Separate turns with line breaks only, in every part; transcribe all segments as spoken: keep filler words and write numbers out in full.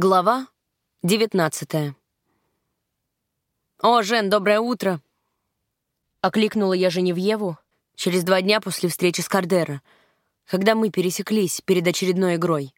Глава девятнадцатая. «О, Жен, доброе утро!» Окликнула я Женевьеву через два дня после встречи с Кардеро, когда мы пересеклись перед очередной игрой.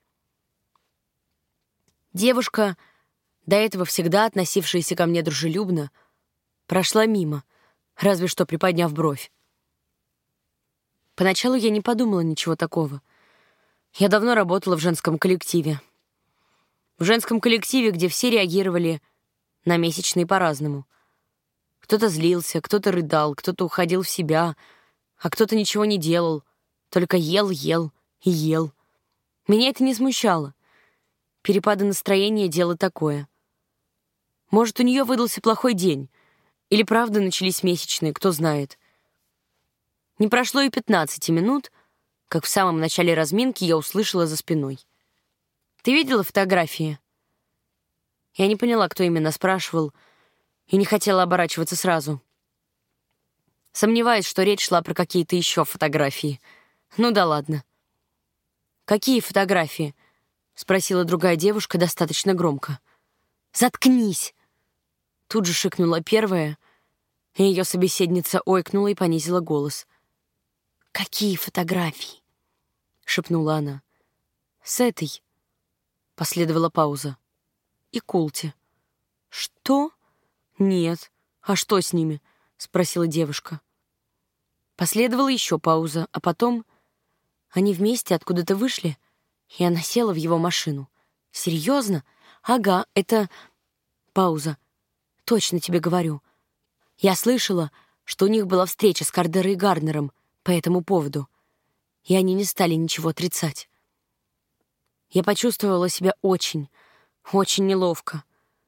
Девушка, до этого всегда относившаяся ко мне дружелюбно, прошла мимо, разве что приподняв бровь. Поначалу я не подумала ничего такого. Я давно работала в женском коллективе. В женском коллективе, где все реагировали на месячные по-разному. Кто-то злился, кто-то рыдал, кто-то уходил в себя, а кто-то ничего не делал, только ел, ел и ел. Меня это не смущало. Перепады настроения — дело такое. Может, у нее выдался плохой день, или правда начались месячные, кто знает. Не прошло и пятнадцати минут, как в самом начале разминки я услышала за спиной: «Ты видела фотографии?» Я не поняла, кто именно спрашивал, и не хотела оборачиваться сразу. Сомневаюсь, что речь шла про какие-то еще фотографии. Ну да ладно. «Какие фотографии?» — спросила другая девушка достаточно громко. «Заткнись!» Тут же шикнула первая, и ее собеседница ойкнула и понизила голос. «Какие фотографии?» — шепнула она. «С этой». Последовала пауза. «И Култи». «Что?» «Нет. А что с ними?» — спросила девушка. Последовала еще пауза, а потом они вместе откуда-то вышли, и она села в его машину. «Серьезно? Ага, это...» Пауза. «Точно тебе говорю. Я слышала, что у них была встреча с Кардеро и Гарнером по этому поводу, и они не стали ничего отрицать». Я почувствовала себя очень, очень неловко.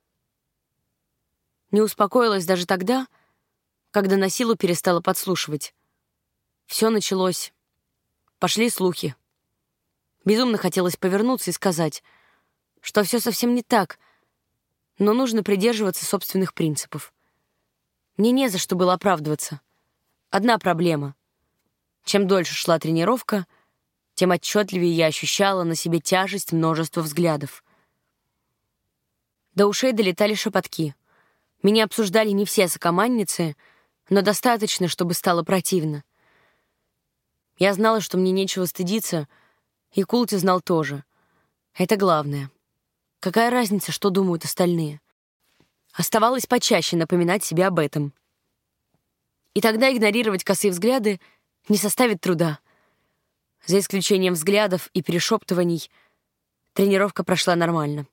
Не успокоилась даже тогда, когда на силу перестала подслушивать. Все началось. Пошли слухи. Безумно хотелось повернуться и сказать, что все совсем не так, но нужно придерживаться собственных принципов. Мне не за что было оправдываться. Одна проблема. Чем дольше шла тренировка, тем отчетливее я ощущала на себе тяжесть множества взглядов. До ушей долетали шепотки. Меня обсуждали не все сокомандницы, но достаточно, чтобы стало противно. Я знала, что мне нечего стыдиться, и Култи знал тоже. Это главное. Какая разница, что думают остальные? Оставалось почаще напоминать себе об этом. И тогда игнорировать косые взгляды не составит труда. За исключением взглядов и перешептываний, тренировка прошла нормально.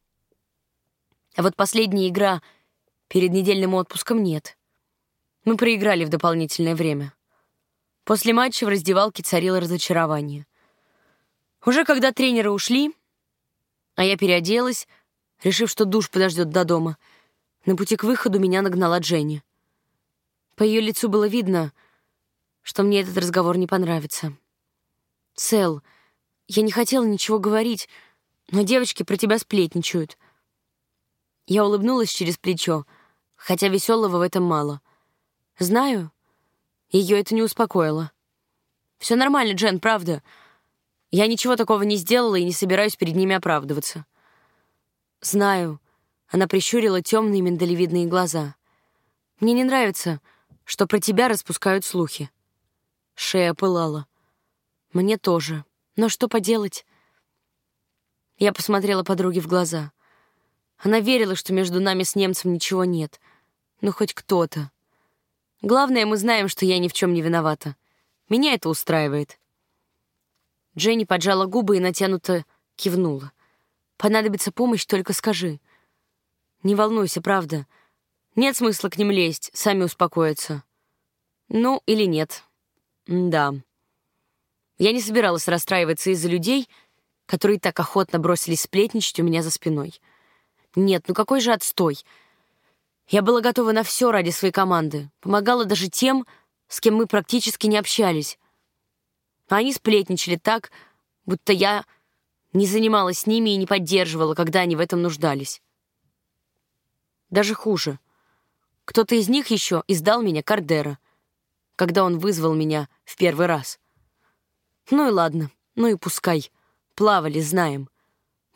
А вот последняя игра перед недельным отпуском нет. Мы проиграли в дополнительное время. После матча в раздевалке царило разочарование. Уже когда тренеры ушли, а я переоделась, решив, что душ подождет до дома, на пути к выходу меня нагнала Дженни. По ее лицу было видно, что мне этот разговор не понравится. «Сэл, я не хотела ничего говорить, но девочки про тебя сплетничают». Я улыбнулась через плечо, хотя веселого в этом мало. Знаю, ее это не успокоило. «Все нормально, Джен, правда. Я ничего такого не сделала и не собираюсь перед ними оправдываться». «Знаю», — она прищурила темные миндалевидные глаза. «Мне не нравится, что про тебя распускают слухи». Шея пылала. «Мне тоже. Но что поделать?» Я посмотрела подруге в глаза. Она верила, что между нами с немцем ничего нет. Ну, хоть кто-то. Главное, мы знаем, что я ни в чем не виновата. Меня это устраивает. Дженни поджала губы и натянуто кивнула. «Понадобится помощь, только скажи». «Не волнуйся, правда. Нет смысла к ним лезть, сами успокоятся». «Ну, или нет. Да». Я не собиралась расстраиваться из-за людей, которые так охотно бросились сплетничать у меня за спиной. Нет, ну какой же отстой. Я была готова на все ради своей команды, помогала даже тем, с кем мы практически не общались. А они сплетничали так, будто я не занималась с ними и не поддерживала, когда они в этом нуждались. Даже хуже. Кто-то из них еще издал меня Кардеро, когда он вызвал меня в первый раз. Ну и ладно, ну и пускай. Плавали, знаем.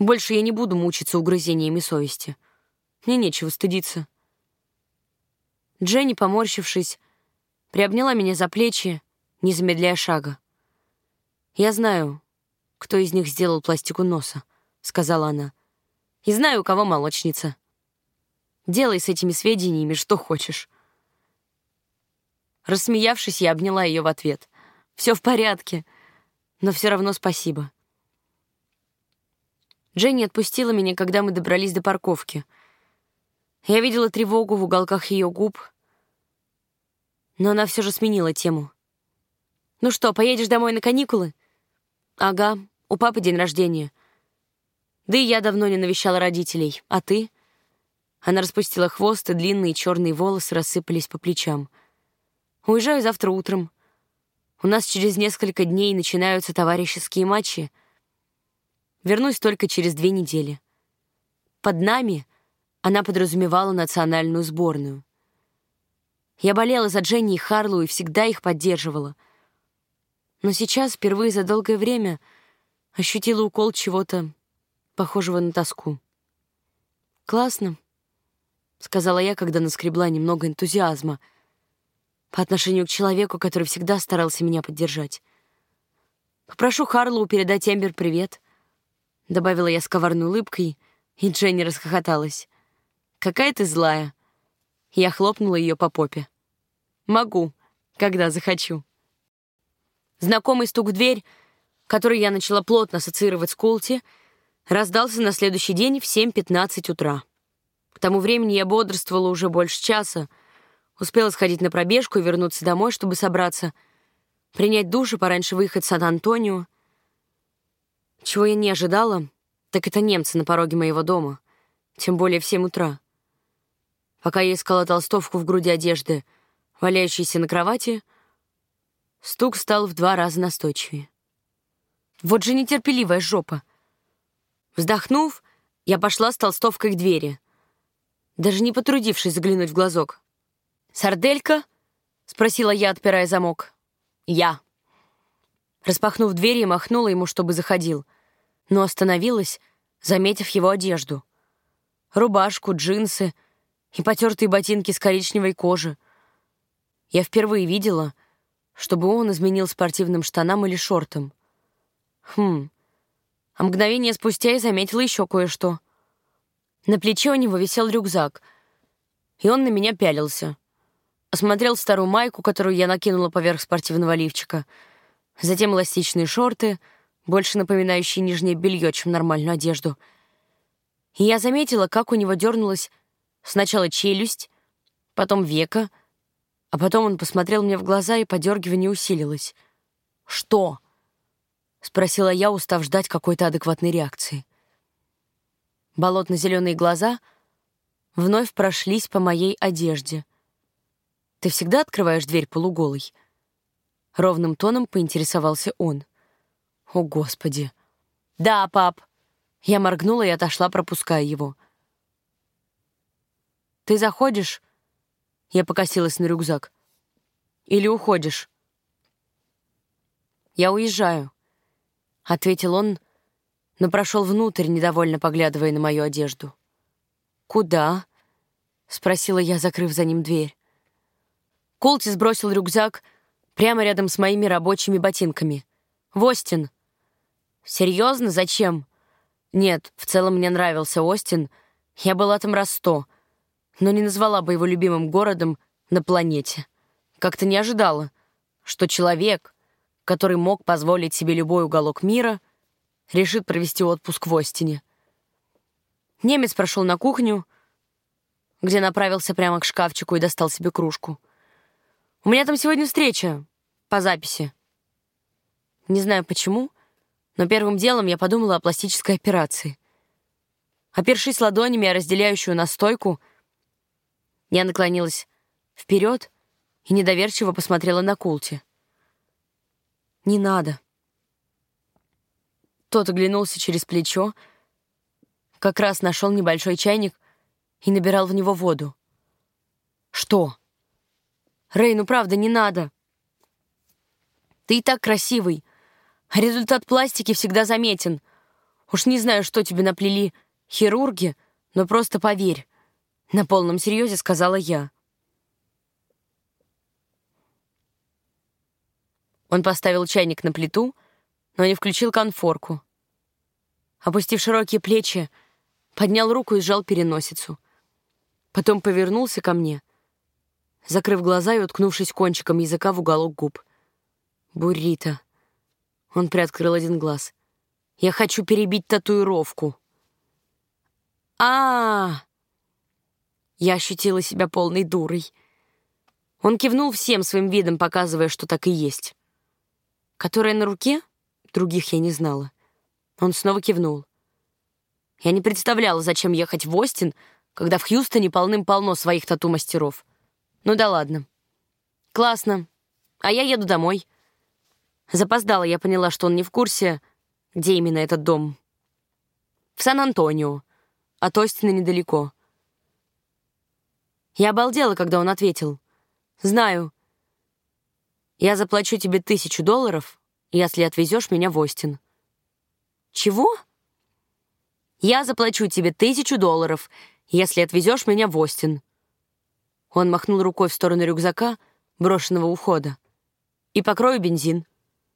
Больше я не буду мучиться угрызениями совести. Мне нечего стыдиться. Дженни, поморщившись, приобняла меня за плечи, не замедляя шага. «Я знаю, кто из них сделал пластику носа», — сказала она. «И знаю, у кого молочница. Делай с этими сведениями что хочешь». Рассмеявшись, я обняла ее в ответ. «Все в порядке, но все равно спасибо». Дженни отпустила меня, когда мы добрались до парковки. Я видела тревогу в уголках ее губ, но она все же сменила тему. «Ну что, поедешь домой на каникулы?» «Ага, у папы день рождения. Да и я давно не навещала родителей. А ты?» Она распустила хвост, и длинные черные волосы рассыпались по плечам. «Уезжаю завтра утром. У нас через несколько дней начинаются товарищеские матчи. Вернусь только через две недели». Под нами она подразумевала национальную сборную. Я болела за Дженни и Харлу и всегда их поддерживала. Но сейчас, впервые за долгое время, ощутила укол чего-то похожего на тоску. «Классно», — сказала я, когда наскребла немного энтузиазма по отношению к человеку, который всегда старался меня поддержать. «Попрошу Харлоу передать Эмбер привет», — добавила я с коварной улыбкой, и Дженни расхохоталась. «Какая ты злая». Я хлопнула ее по попе. «Могу, когда захочу». Знакомый стук в дверь, который я начала плотно ассоциировать с Колти, раздался на следующий день в семь пятнадцать утра. К тому времени я бодрствовала уже больше часа, успела сходить на пробежку и вернуться домой, чтобы собраться, принять душ и пораньше выехать в Сан-Антонио. Чего я не ожидала, так это немцы на пороге моего дома, тем более в семь утра. Пока я искала толстовку в груди одежды, валяющейся на кровати, стук стал в два раза настойчивее. Вот же нетерпеливая жопа. Вздохнув, я пошла с толстовкой к двери, даже не потрудившись заглянуть в глазок. «Сарделька?» — спросила я, отпирая замок. «Я». Распахнув дверь, я махнула ему, чтобы заходил, но остановилась, заметив его одежду. Рубашку, джинсы и потертые ботинки с коричневой кожи. Я впервые видела, чтобы он изменил спортивным штанам или шортам. Хм. А мгновение спустя я заметила еще кое-что. На плече у него висел рюкзак, и он на меня пялился. Осмотрел старую майку, которую я накинула поверх спортивного лифчика, затем эластичные шорты, больше напоминающие нижнее белье, чем нормальную одежду. И я заметила, как у него дернулась сначала челюсть, потом веко, а потом он посмотрел мне в глаза, и подергивание усилилось. «Что?» — спросила я, устав ждать какой-то адекватной реакции. Болотно-зеленые глаза вновь прошлись по моей одежде. «Ты всегда открываешь дверь полуголой?» Ровным тоном поинтересовался он. «О, Господи!» «Да, пап!» Я моргнула и отошла, пропуская его. «Ты заходишь?» Я покосилась на рюкзак. «Или уходишь?» «Я уезжаю», — ответил он, но прошел внутрь, недовольно поглядывая на мою одежду. «Куда?» — спросила я, закрыв за ним дверь. Колти сбросил рюкзак прямо рядом с моими рабочими ботинками. «В Остин». «Серьезно? Зачем?» «Нет, в целом мне нравился Остин. Я была там раз сто, но не назвала бы его любимым городом на планете. Как-то не ожидала, что человек, который мог позволить себе любой уголок мира, решит провести отпуск в Остине». Немец прошел на кухню, где направился прямо к шкафчику и достал себе кружку. «У меня там сегодня встреча по записи». Не знаю почему, но первым делом я подумала о пластической операции. Опершись ладонями о разделяющую нас стойку, я наклонилась вперед и недоверчиво посмотрела на Колти. «Не надо». Тот оглянулся через плечо, как раз нашел небольшой чайник и набирал в него воду. «Что?» «Рэй, ну правда, не надо. Ты и так красивый, а результат пластики всегда заметен. Уж не знаю, что тебе наплели хирурги, но просто поверь. На полном серьезе сказала я. Он поставил чайник на плиту, но не включил конфорку. Опустив широкие плечи, поднял руку и сжал переносицу. Потом повернулся ко мне, закрыв глаза и уткнувшись кончиком языка в уголок губ. «Буррито». Он приоткрыл один глаз. «Я хочу перебить татуировку». А-а-а! Я ощутила себя полной дурой. Он кивнул всем своим видом, показывая, что так и есть. Которая на руке? Других я не знала. Он снова кивнул. Я не представляла, зачем ехать в Остин, когда в Хьюстоне полным-полно своих тату-мастеров. Ну да ладно. Классно. А я еду домой. Запоздала, я поняла, что он не в курсе, где именно этот дом. В Сан-Антонио. От Остина недалеко. Я обалдела, когда он ответил. «Знаю. Я заплачу тебе тысячу долларов, если отвезешь меня в Остин». «Чего?» «Я заплачу тебе тысячу долларов, если отвезешь меня в Остин». Он махнул рукой в сторону рюкзака, брошенного у входа. «И покрою бензин».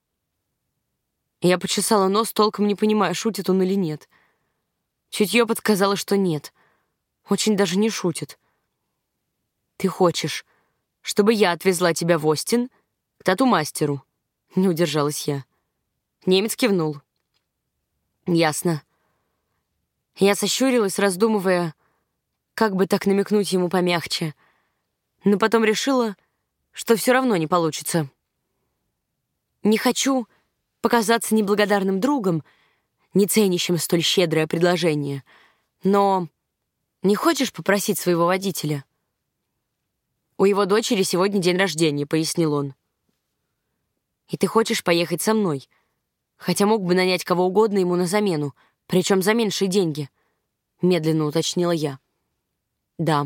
Я почесала нос, толком не понимая, шутит он или нет. Чутье подсказало, что нет. Очень даже не шутит. «Ты хочешь, чтобы я отвезла тебя в Остин к тату-мастеру?» Не удержалась я. Немец кивнул. «Ясно». Я сощурилась, раздумывая, как бы так намекнуть ему помягче, но потом решила, что все равно не получится. Не хочу показаться неблагодарным другом, не ценящим столь щедрое предложение, но не хочешь попросить своего водителя? «У его дочери сегодня день рождения», — пояснил он. «И ты хочешь поехать со мной, хотя мог бы нанять кого угодно ему на замену, причем за меньшие деньги», — медленно уточнила я. «Да».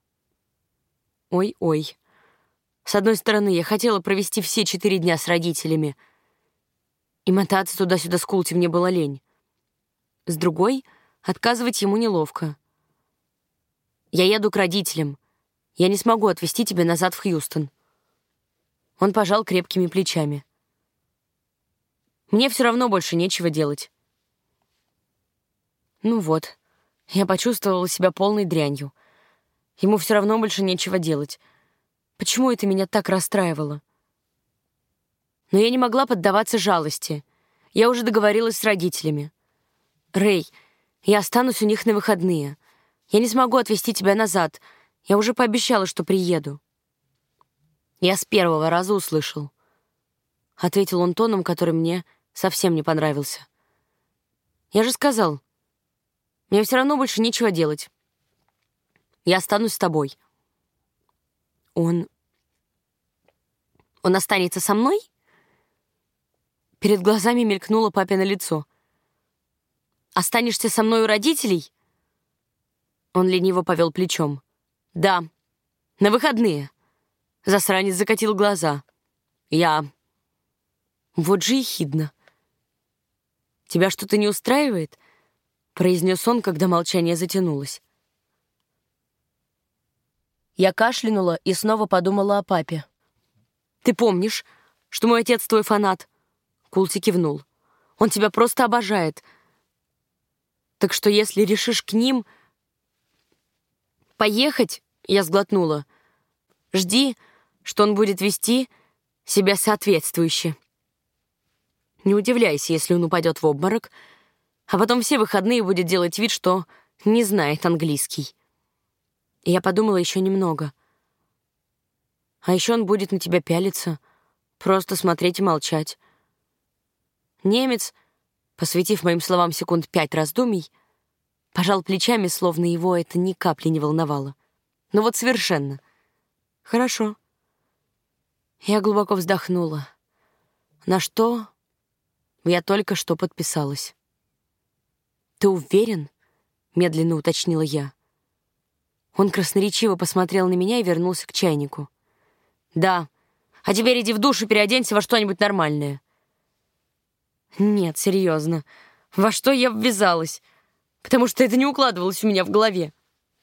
Ой-ой. С одной стороны, я хотела провести все четыре дня с родителями, и мотаться туда-сюда с Култи мне было лень. С другой, отказывать ему неловко. «Я еду к родителям. Я не смогу отвезти тебя назад в Хьюстон». Он пожал крепкими плечами. «Мне все равно больше нечего делать». Ну вот, я почувствовала себя полной дрянью. Ему все равно больше нечего делать. Почему это меня так расстраивало? Но я не могла поддаваться жалости. Я уже договорилась с родителями. «Рэй, я останусь у них на выходные. Я не смогу отвезти тебя назад. Я уже пообещала, что приеду». «Я с первого раза услышал», — ответил он тоном, который мне совсем не понравился. «Я же сказал, мне все равно больше нечего делать. Я останусь с тобой». «Он... он останется со мной?» Перед глазами мелькнуло папино лицо. «Останешься со мной у родителей?» Он лениво повел плечом. «Да, на выходные». Засранец закатил глаза. «Я...» Вот же ехидно. «Тебя что-то не устраивает?» — произнес он, когда молчание затянулось. Я кашлянула и снова подумала о папе. «Ты помнишь, что мой отец твой фанат?» Култи кивнул. «Он тебя просто обожает. Так что если решишь к ним поехать...» Я сглотнула. «Жди, что он будет вести себя соответствующе. Не удивляйся, если он упадет в обморок, а потом все выходные будет делать вид, что не знает английский». И я подумала еще немного. А еще он будет на тебя пялиться, просто смотреть и молчать. Немец, посвятив моим словам секунд пять раздумий, пожал плечами, словно его это ни капли не волновало. Ну вот совершенно. Хорошо. Я глубоко вздохнула. На что я только что подписалась. «Ты уверен?» — медленно уточнила я. Он красноречиво посмотрел на меня и вернулся к чайнику. «Да. А теперь иди в душ и переоденься во что-нибудь нормальное». «Нет, серьезно. во что я ввязалась, потому что это не укладывалось у меня в голове.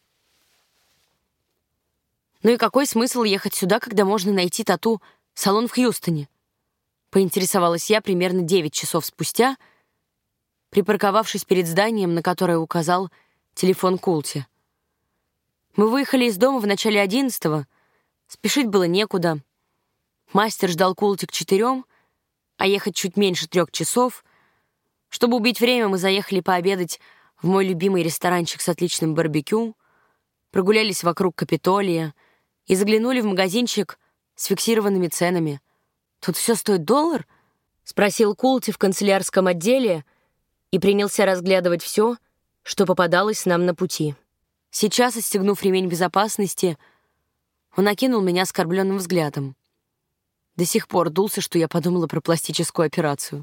Ну и какой смысл ехать сюда, когда можно найти тату-салон в Хьюстоне? Поинтересовалась я примерно девять часов спустя, припарковавшись перед зданием, на которое указал телефон Култи. Мы выехали из дома в начале одиннадцатого, спешить было некуда. Мастер ждал Култи к четырем, а ехать чуть меньше трех часов. Чтобы убить время, мы заехали пообедать в мой любимый ресторанчик с отличным барбекю, прогулялись вокруг Капитолия и заглянули в магазинчик с фиксированными ценами. «Тут все стоит доллар?» — спросил Култи в канцелярском отделе и принялся разглядывать все, что попадалось нам на пути. Сейчас, отстегнув ремень безопасности, он окинул меня оскорбленным взглядом. До сих пор дулся, что я подумала про пластическую операцию.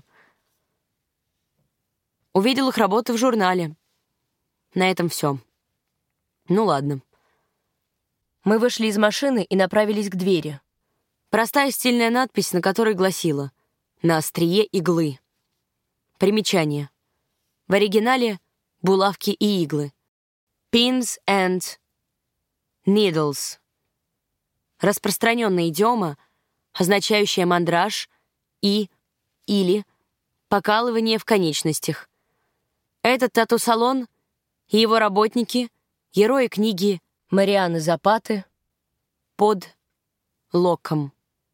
Увидел их работы в журнале. На этом все. Ну ладно. Мы вышли из машины и направились к двери. Простая стильная надпись, на которой гласила «На острие иглы». Примечание. В оригинале «Булавки и иглы». Pins and needles. Распространенная идиома, означающая мандраж и или покалывание в конечностях. Этот тату-салон и его работники — герои книги Марианы Запаты «Под локом».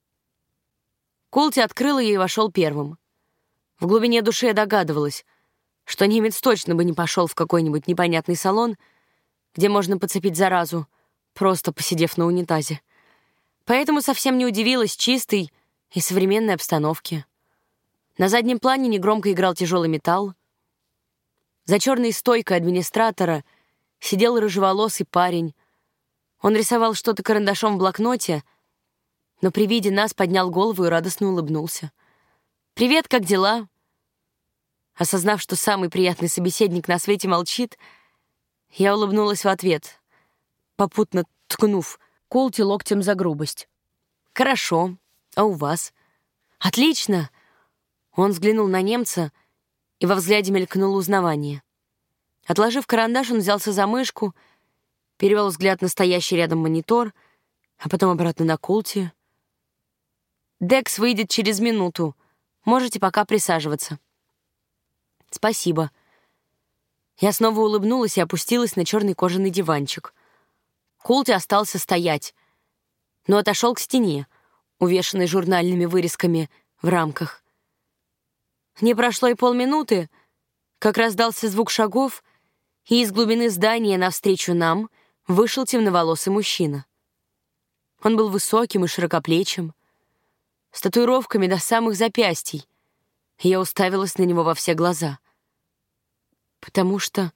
Култи открыл ее и вошел первым. В глубине души я догадывалась, что немец точно бы не пошел в какой-нибудь непонятный салон, где можно подцепить заразу, просто посидев на унитазе. Поэтому совсем не удивилась чистой и современной обстановке. На заднем плане негромко играл тяжелый металл. За черной стойкой администратора сидел рыжеволосый парень. Он рисовал что-то карандашом в блокноте, но при виде нас поднял голову и радостно улыбнулся. «Привет, как дела?» Осознав, что самый приятный собеседник на свете молчит, я улыбнулась в ответ, попутно ткнув Култи локтем за грубость. «Хорошо. А у вас?» «Отлично!» Он взглянул на немца, и во взгляде мелькнуло узнавание. Отложив карандаш, он взялся за мышку, перевел взгляд на стоящий рядом монитор, а потом обратно на Култи. «Декс выйдет через минуту. Можете пока присаживаться». «Спасибо». Я снова улыбнулась и опустилась на черный кожаный диванчик. Култи остался стоять, но отошел к стене, увешанной журнальными вырезками в рамках. Не прошло и полминуты, как раздался звук шагов, и из глубины здания навстречу нам вышел темноволосый мужчина. Он был высоким и широкоплечим, с татуировками до самых запястий, и я уставилась на него во все глаза. Потому что...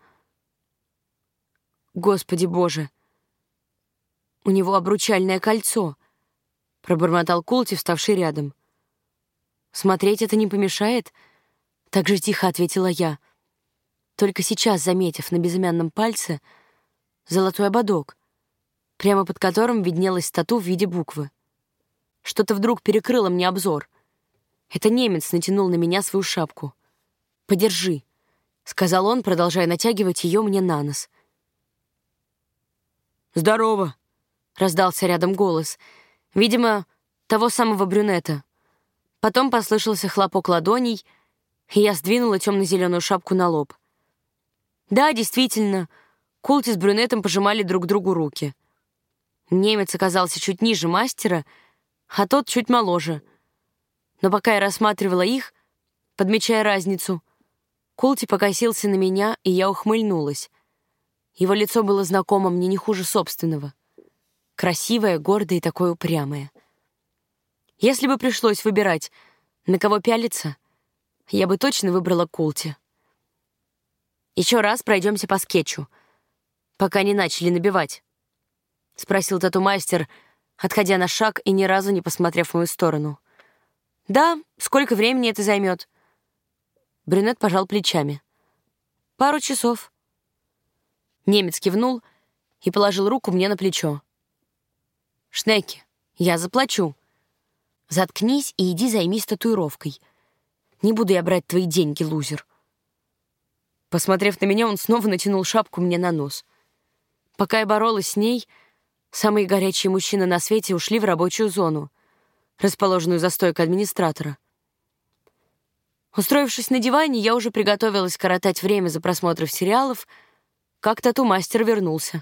Господи Боже! У него обручальное кольцо, пробормотал Култи, вставший рядом. «Смотреть это не помешает?» — так же тихо ответила я, только сейчас заметив на безымянном пальце золотой ободок, прямо под которым виднелась тату в виде буквы. Что-то вдруг перекрыло мне обзор. Это немец натянул на меня свою шапку. «Подержи», — сказал он, продолжая натягивать ее мне на нос. «Здорово», — раздался рядом голос, видимо, того самого брюнета. Потом послышался хлопок ладоней, и я сдвинула темно-зеленую шапку на лоб. Да, действительно, Култи с брюнетом пожимали друг другу руки. Немец оказался чуть ниже мастера, а тот чуть моложе. Но пока я рассматривала их, подмечая разницу, Култи покосился на меня, и я ухмыльнулась. Его лицо было знакомо мне не хуже собственного. Красивое, гордое и такое упрямое. Если бы пришлось выбирать, на кого пялиться, я бы точно выбрала Култи. «Еще раз пройдемся по скетчу, пока не начали набивать», — спросил тату-мастер, отходя на шаг и ни разу не посмотрев в мою сторону. «Да, сколько времени это займет?» Брюнет пожал плечами. «Пару часов». Немец кивнул и положил руку мне на плечо. «Шнеки, я заплачу. Заткнись и иди займись татуировкой. Не буду я брать твои деньги, лузер». Посмотрев на меня, он снова натянул шапку мне на нос. Пока я боролась с ней, самые горячие мужчины на свете ушли в рабочую зону, расположенную за стойкой администратора. Устроившись на диване, я уже приготовилась коротать время за просмотром сериалов, как тату-мастер вернулся.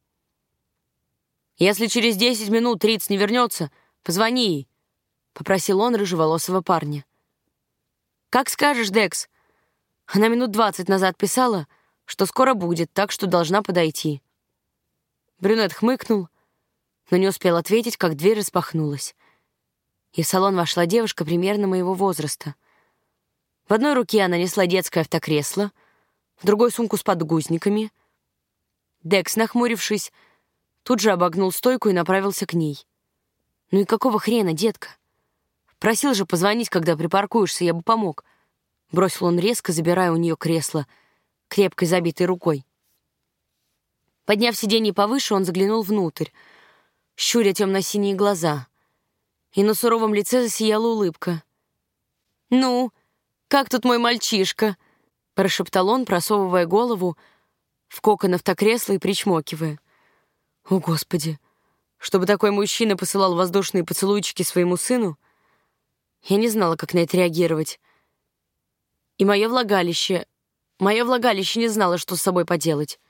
«Если через десять минут Риц не вернется, позвони ей», — попросил он рыжеволосого парня. «Как скажешь, Декс. Она минут двадцать назад писала, что скоро будет, так что должна подойти». Брюнет хмыкнул, но не успел ответить, как дверь распахнулась. И в салон вошла девушка примерно моего возраста. В одной руке она несла детское автокресло, в другой — сумку с подгузниками. Декс, нахмурившись, тут же обогнул стойку и направился к ней. «Ну и какого хрена, детка? Просил же позвонить, когда припаркуешься, я бы помог». Бросил он резко, забирая у нее кресло, крепкой забитой рукой. Подняв сиденье повыше, он заглянул внутрь, щуря темно-синие глаза, и на суровом лице засияла улыбка. «Ну, как тут мой мальчишка?» — прошептал он, просовывая голову в кокон автокресла и причмокивая. «О, Господи! Чтобы такой мужчина посылал воздушные поцелуйчики своему сыну?» Я не знала, как на это реагировать. И мое влагалище... Мое влагалище не знало, что с собой поделать.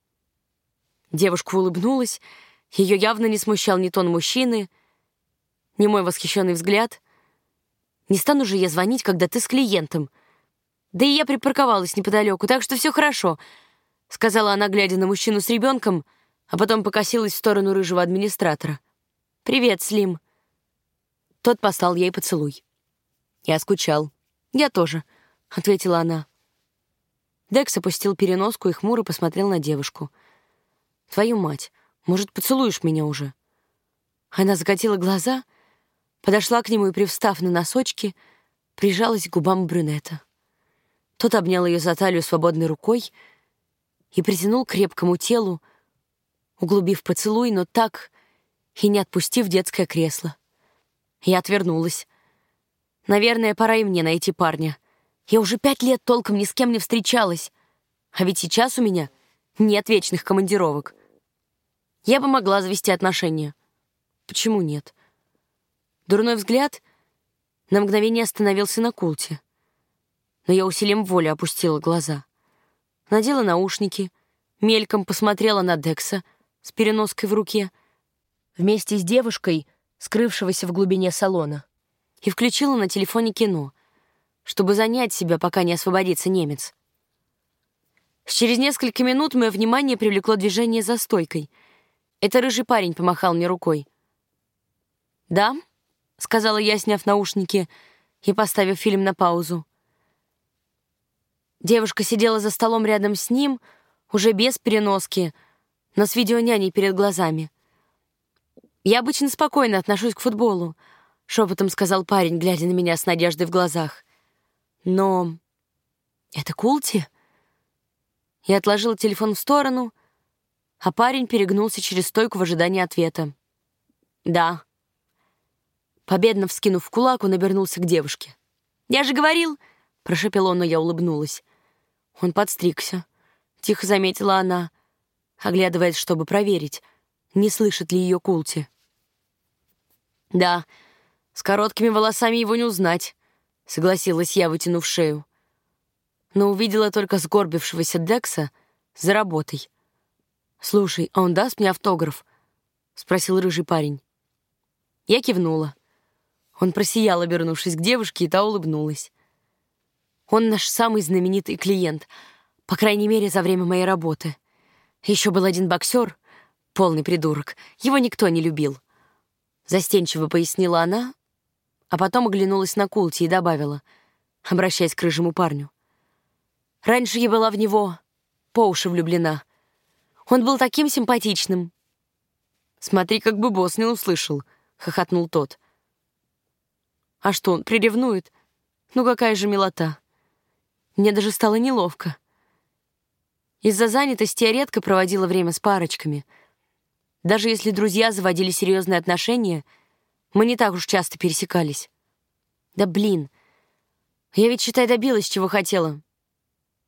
Девушка улыбнулась. Ее явно не смущал ни тон мужчины, ни мой восхищенный взгляд. «Не стану же я звонить, когда ты с клиентом. Да и я припарковалась неподалеку, так что все хорошо», — сказала она, глядя на мужчину с ребенком, а потом покосилась в сторону рыжего администратора. «Привет, Слим». Тот послал ей поцелуй. «Я скучал». «Я тоже», — ответила она. Декс опустил переноску и хмуро посмотрел на девушку. «Твою мать, может, поцелуешь меня уже?» Она закатила глаза, подошла к нему и, привстав на носочки, прижалась к губам брюнета. Тот обнял ее за талию свободной рукой и притянул к крепкому телу, углубив поцелуй, но так и не отпустив детское кресло. Я отвернулась. Наверное, пора и мне найти парня. Я уже пять лет толком ни с кем не встречалась, а ведь сейчас у меня нет вечных командировок. Я бы могла завести отношения. Почему нет? Дурной взгляд на мгновение остановился на Култе, но я усилием воли опустила глаза. Надела наушники, мельком посмотрела на Декса с переноской в руке, вместе с девушкой, скрывшегося в глубине салона, и включила на телефоне кино, чтобы занять себя, пока не освободится немец. Через несколько минут мое внимание привлекло движение за стойкой. Это рыжий парень помахал мне рукой. «Да», — сказала я, сняв наушники и поставив фильм на паузу. Девушка сидела за столом рядом с ним, уже без переноски, но с видеоняней перед глазами. «Я обычно спокойно отношусь к футболу», — шепотом сказал парень, глядя на меня с надеждой в глазах. «Но это Култи?» Я отложила телефон в сторону, а парень перегнулся через стойку в ожидании ответа. «Да». Победно вскинув кулак, он обернулся к девушке. «Я же говорил!» — прошепел он, но я улыбнулась. Он подстригся. Тихо заметила она, оглядываясь, чтобы проверить, не слышит ли ее Култи. «Да, с короткими волосами его не узнать», — согласилась я, вытянув шею. Но увидела только сгорбившегося Декса за работой. «Слушай, а он даст мне автограф?» — спросил рыжий парень. Я кивнула. Он просиял, обернувшись к девушке, и та улыбнулась. «Он наш самый знаменитый клиент, по крайней мере, за время моей работы. Еще был один боксер, полный придурок, его никто не любил». Застенчиво пояснила она, а потом оглянулась на Култи и добавила, обращаясь к рыжему парню. «Раньше я была в него по уши влюблена. Он был таким симпатичным». «Смотри, как бы босс не услышал», — хохотнул тот. «А что, он приревнует? Ну какая же милота». Мне даже стало неловко. Из-за занятости я редко проводила время с парочками. Даже если друзья заводили серьезные отношения, мы не так уж часто пересекались. Да блин, я ведь, считай, добилась, чего хотела.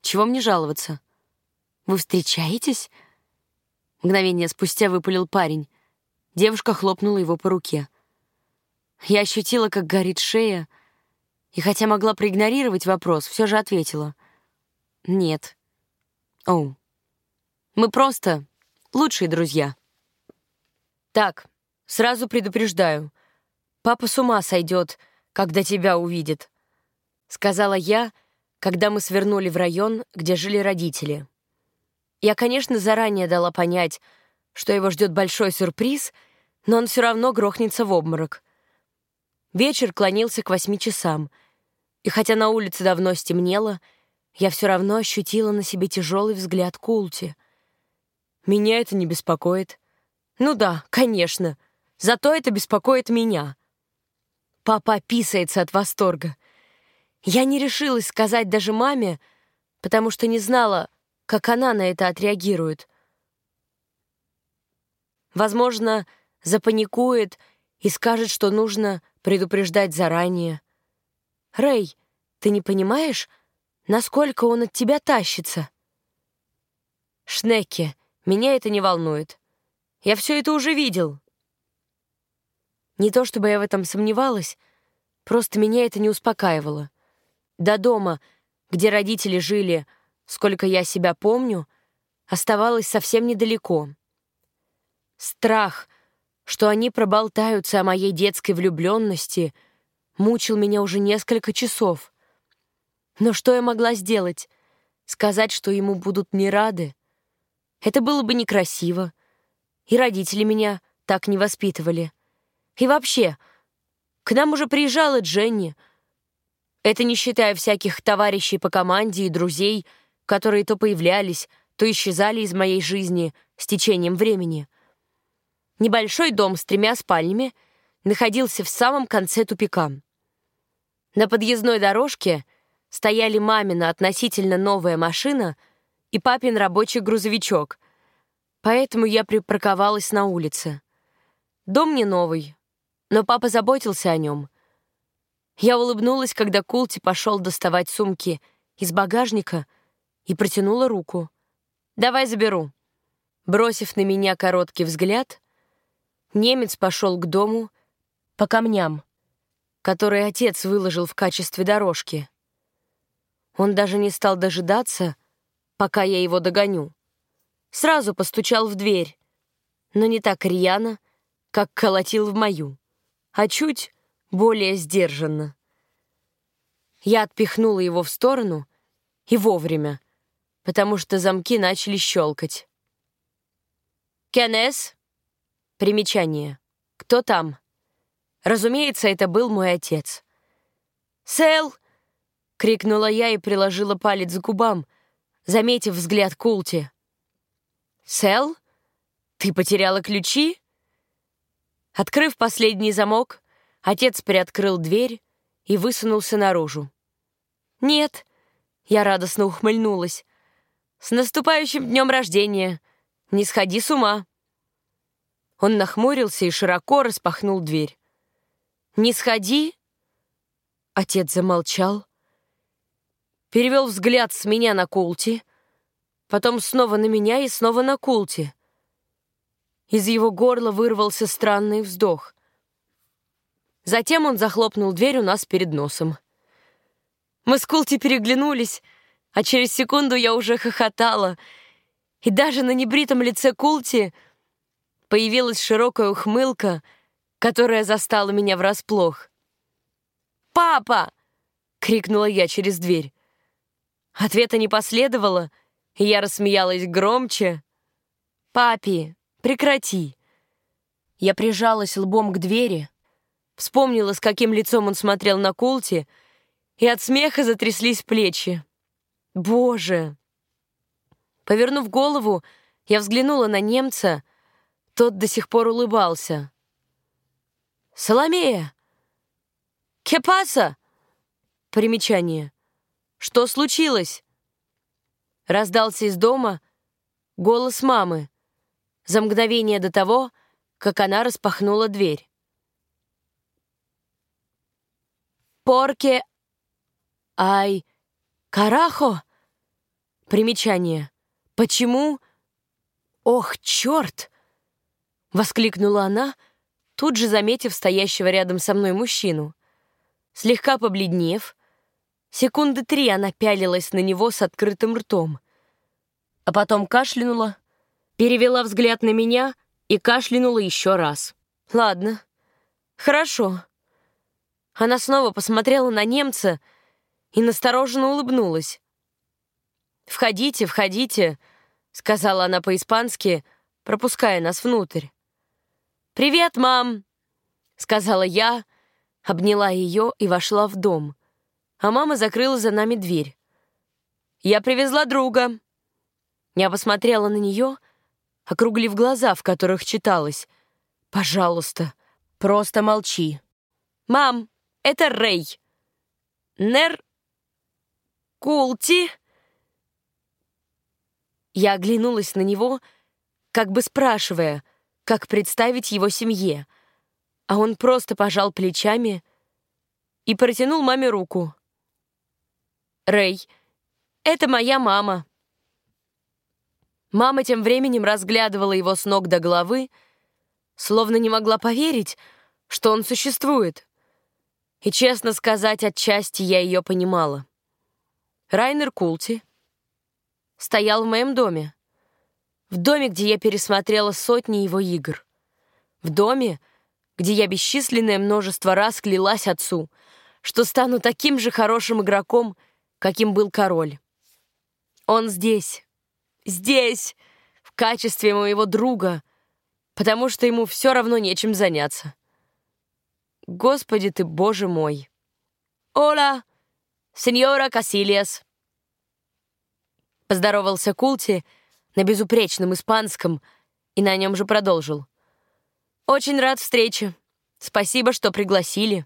Чего мне жаловаться? Вы встречаетесь? Мгновение спустя выпалил парень. Девушка хлопнула его по руке. Я ощутила, как горит шея, и хотя могла проигнорировать вопрос, все же ответила. Нет. Оу. Мы просто лучшие друзья. Так, сразу предупреждаю. Папа с ума сойдет, когда тебя увидит, сказала я, когда мы свернули в район, где жили родители. Я, конечно, заранее дала понять, что его ждет большой сюрприз, но он все равно грохнется в обморок. Вечер клонился к восьми часам, и хотя на улице давно стемнело, я все равно ощутила на себе тяжелый взгляд Култи. Меня это не беспокоит. Ну да, конечно, зато это беспокоит меня. Папа описается от восторга. Я не решилась сказать даже маме, потому что не знала, как она на это отреагирует. Возможно, запаникует и скажет, что нужно предупреждать заранее. «Рэй, ты не понимаешь, насколько он от тебя тащится?» «Шнекки, меня это не волнует. Я все это уже видел». Не то чтобы я в этом сомневалась, просто меня это не успокаивало. До дома, где родители жили, сколько я себя помню, оставалось совсем недалеко. Страх, что они проболтаются о моей детской влюбленности, мучил меня уже несколько часов. Но что я могла сделать? Сказать, что ему будут не рады? Это было бы некрасиво. И родители меня так не воспитывали. И вообще, к нам уже приезжала Дженни. Это не считая всяких товарищей по команде и друзей, которые то появлялись, то исчезали из моей жизни с течением времени. Небольшой дом с тремя спальнями находился в самом конце тупика. На подъездной дорожке стояли мамина относительно новая машина и папин рабочий грузовичок, поэтому я припарковалась на улице. Дом не новый, но папа заботился о нем. Я улыбнулась, когда Култи пошел доставать сумки из багажника и протянула руку. «Давай заберу». Бросив на меня короткий взгляд, немец пошел к дому по камням, которые отец выложил в качестве дорожки. Он даже не стал дожидаться, пока я его догоню. Сразу постучал в дверь, но не так рьяно, как колотил в мою, а чуть более сдержанно. Я отпихнула его в сторону и вовремя, потому что замки начали щелкать. «Кенес?» Примечание. «Кто там?» Разумеется, это был мой отец. «Сэл!» — крикнула я и приложила палец к губам, заметив взгляд Култи. «Сэл? Ты потеряла ключи?» Открыв последний замок, отец приоткрыл дверь и высунулся наружу. «Нет», — я радостно ухмыльнулась, — «с наступающим днем рождения! Не сходи с ума!» Он нахмурился и широко распахнул дверь. «Не сходи?» Отец замолчал, перевел взгляд с меня на Култи, потом снова на меня и снова на Култи. Из его горла вырвался странный вздох. Затем он захлопнул дверь у нас перед носом. Мы с Култи переглянулись, а через секунду я уже хохотала, и даже на небритом лице Култи появилась широкая ухмылка, которая застала меня врасплох. «Папа!» — крикнула я через дверь. Ответа не последовало, и я рассмеялась громче. «Папи, прекрати!» Я прижалась лбом к двери, вспомнила, с каким лицом он смотрел на Култи, и от смеха затряслись плечи. «Боже!» Повернув голову, я взглянула на немца, тот до сих пор улыбался. «Соломея! Кепаса!» Примечание. «Что случилось?» Раздался из дома голос мамы за мгновение до того, как она распахнула дверь. «Порке... Ай... Карахо!» Примечание. Почему? Ох, черт! Воскликнула она, тут же заметив стоящего рядом со мной мужчину. Слегка побледнев, секунды три она пялилась на него с открытым ртом, а потом кашлянула, перевела взгляд на меня и кашлянула еще раз. Ладно, хорошо. Она снова посмотрела на немца и настороженно улыбнулась. «Входите, входите», — сказала она по-испански, пропуская нас внутрь. «Привет, мам», — сказала я, обняла ее и вошла в дом, а мама закрыла за нами дверь. «Я привезла друга». Я посмотрела на нее, округлив глаза, в которых читалось: «Пожалуйста, просто молчи». «Мам, это Рэй. Нер... Култи». Я оглянулась на него, как бы спрашивая, как представить его семье, а он просто пожал плечами и протянул маме руку. «Рэй, это моя мама». Мама тем временем разглядывала его с ног до головы, словно не могла поверить, что он существует. И, честно сказать, отчасти я ее понимала. Райнер Култи стоял в моем доме. В доме, где я пересмотрела сотни его игр. В доме, где я бесчисленное множество раз клялась отцу, что стану таким же хорошим игроком, каким был король. Он здесь, здесь, в качестве моего друга, потому что ему все равно нечем заняться. Господи ты, Боже мой! «Ола, сеньора Касильяс!» Поздоровался Култи на безупречном испанском и на нем же продолжил. «Очень рад встрече. Спасибо, что пригласили».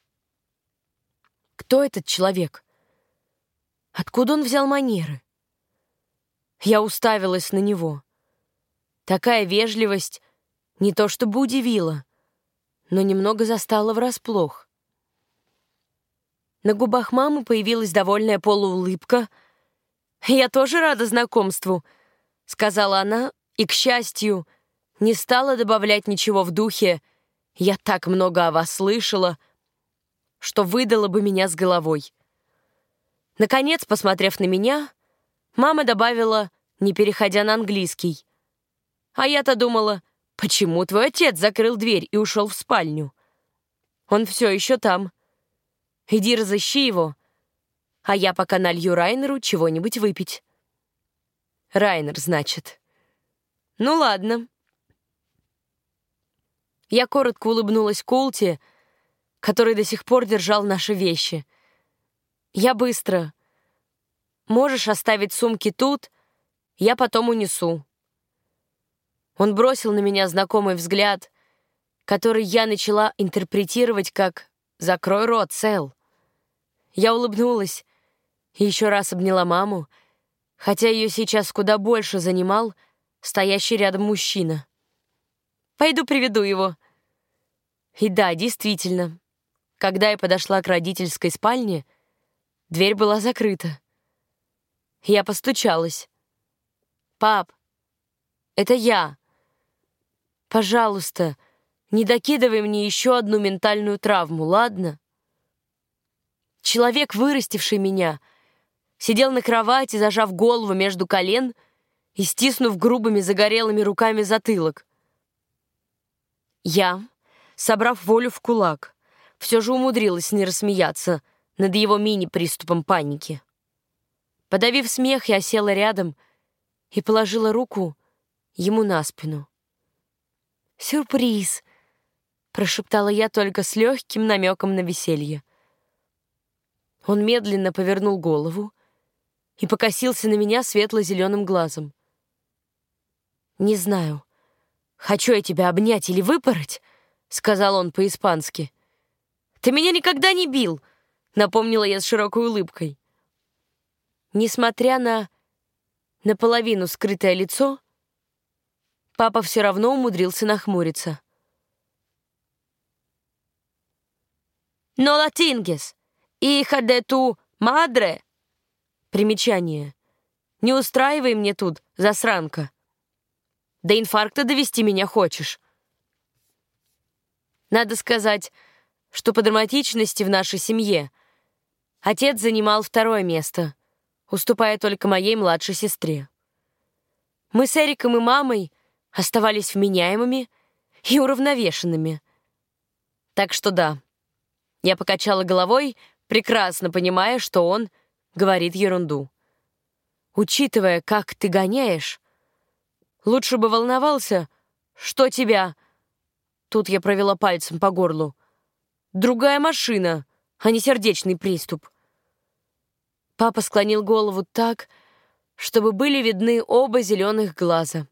Кто этот человек? Откуда он взял манеры? Я уставилась на него. Такая вежливость не то чтобы удивила, но немного застала врасплох. На губах мамы появилась довольная полуулыбка. «Я тоже рада знакомству», — сказала она, и, к счастью, не стала добавлять ничего в духе «я так много о вас слышала», что выдало бы меня с головой. Наконец, посмотрев на меня, мама добавила, не переходя на английский: «А я-то думала, почему твой отец закрыл дверь и ушел в спальню? Он все еще там. Иди разыщи его, а я пока налью Райнеру чего-нибудь выпить». Райнер, значит. Ну ладно. Я коротко улыбнулась Култи, который до сих пор держал наши вещи. «Я быстро. Можешь оставить сумки тут, я потом унесу». Он бросил на меня знакомый взгляд, который я начала интерпретировать как «закрой рот, Сэл». Я улыбнулась и еще раз обняла маму, хотя ее сейчас куда больше занимал стоящий рядом мужчина. «Пойду приведу его». И да, действительно, когда я подошла к родительской спальне, дверь была закрыта. Я постучалась. «Пап, это я. Пожалуйста, не докидывай мне еще одну ментальную травму, ладно?» Человек, вырастивший меня, сидел на кровати, зажав голову между колен и стиснув грубыми загорелыми руками затылок. Я, собрав волю в кулак, все же умудрилась не рассмеяться над его мини-приступом паники. Подавив смех, я села рядом и положила руку ему на спину. «Сюрприз!» — прошептала я только с легким намеком на веселье. Он медленно повернул голову и покосился на меня светло-зеленым глазом. «Не знаю, хочу я тебя обнять или выпороть», — сказал он по-испански. «Ты меня никогда не бил», — напомнила я с широкой улыбкой. Несмотря на наполовину скрытое лицо, папа все равно умудрился нахмуриться. «Но латингес, hija de tu madre». Примечание. Не устраивай мне тут, засранка. До инфаркта довести меня хочешь. Надо сказать, что по драматичности в нашей семье отец занимал второе место, уступая только моей младшей сестре. Мы с Эриком и мамой оставались вменяемыми и уравновешенными. Так что да, я покачала головой, прекрасно понимая, что он говорит ерунду. Учитывая, как ты гоняешь, лучше бы волновался, что тебя... Тут я провела пальцем по горлу. Другая машина, а не сердечный приступ. Папа склонил голову так, чтобы были видны оба зеленых глаза.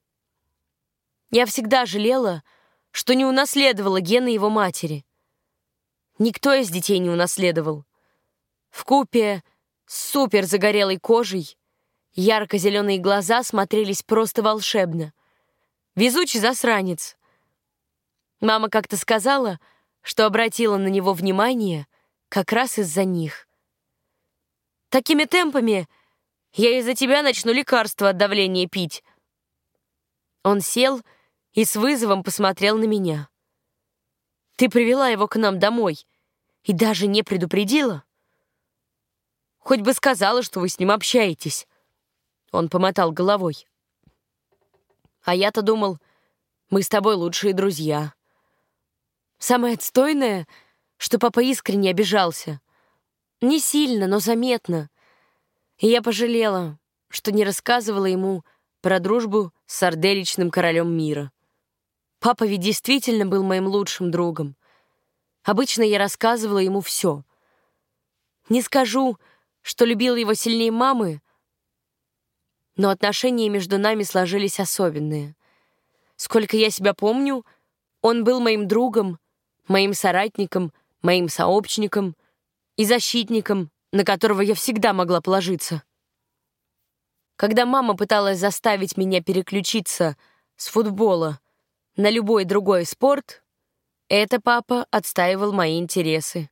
Я всегда жалела, что не унаследовала гены его матери. Никто из детей не унаследовал. Вкупе с супер загорелой кожей ярко-зеленые глаза смотрелись просто волшебно. Везучий засранец. Мама как-то сказала, что обратила на него внимание как раз из-за них. Такими темпами я из-за тебя начну лекарства от давления пить. Он сел и с вызовом посмотрел на меня. Ты привела его к нам домой и даже не предупредила? Хоть бы сказала, что вы с ним общаетесь. Он помотал головой. А я-то думал, мы с тобой лучшие друзья. Самое отстойное, что папа искренне обижался. Не сильно, но заметно. И я пожалела, что не рассказывала ему про дружбу с арделичным королем мира. Папа ведь действительно был моим лучшим другом. Обычно я рассказывала ему все. Не скажу, что любила его сильнее мамы, но отношения между нами сложились особенные. Сколько я себя помню, он был моим другом, моим соратником, моим сообщником и защитником, на которого я всегда могла положиться. Когда мама пыталась заставить меня переключиться с футбола на любой другой спорт, это папа отстаивал мои интересы.